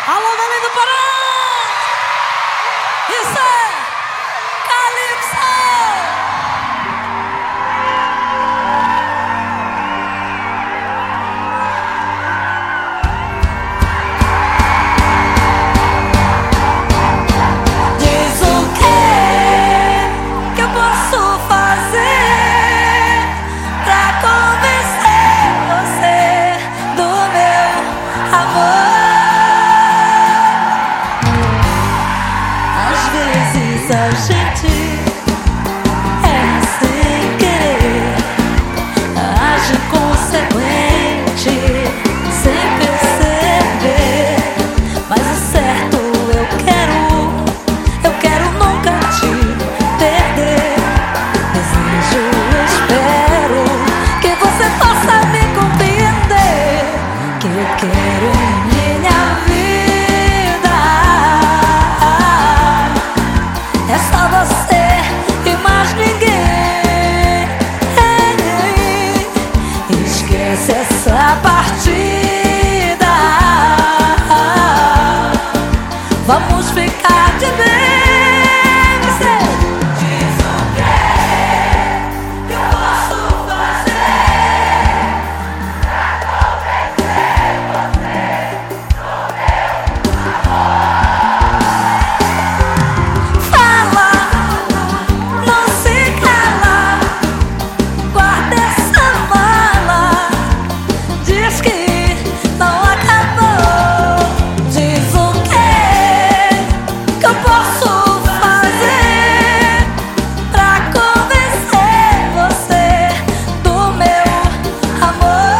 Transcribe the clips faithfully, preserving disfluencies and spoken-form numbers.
Alô, Belém do Pará! Isso é Calypso! Diz o que que eu posso fazer pra convencer você do meu amor? Às vezes a gente erra sem querer, age inconsequente sem perceber. Mas é certo, eu quero, eu quero nunca te perder. Desejo, espero que você possa me compreender, que eu quero em minha vida é só você e mais ninguém. Esquece essa partida, vamos ficar de bem. Você diz o que eu posso fazer pra convencer você do meu amor? Fala, não se cala, guarda essa mala, diz que não acabou. Diz o que que eu posso fazer pra convencer você do meu amor?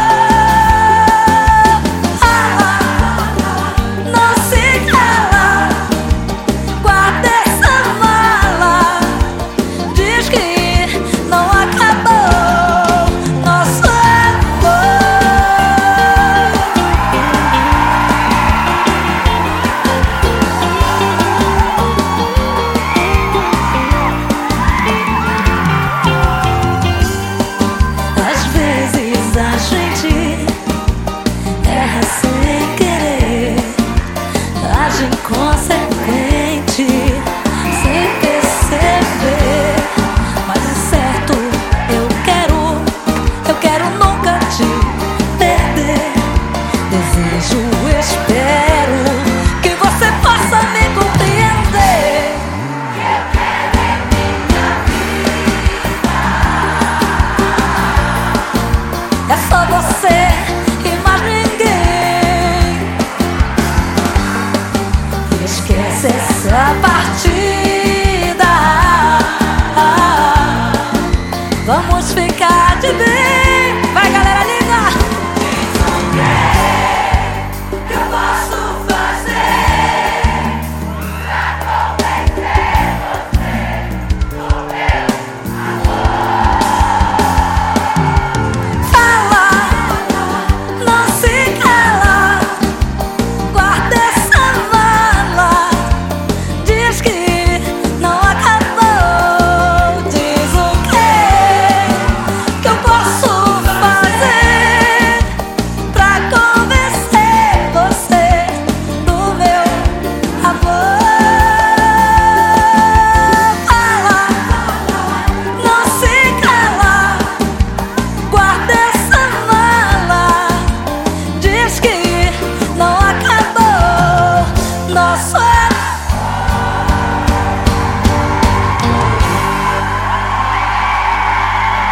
Fala, não se cala, guarda essa mala, diz que não acabou nosso amor. Às vezes a gente erra sem querer, age inconsequente sem perceber. Mas é certo, eu quero, eu quero nunca te perder. Desejo, espero que você possa me compreender, que eu quero em minha vida é só você e mais ninguém. Esquece essa partida, vamos ficar de bem. Vai, galera linda! Diz o que que eu posso fazer pra convencer você do meu amor? Fala, não se cala, guarda essa mala, diz que não acabou. Diz o que que eu posso fazer pra convencer você do meu amor? Fala, não se cala, guarda essa mala, diz que não acabou nosso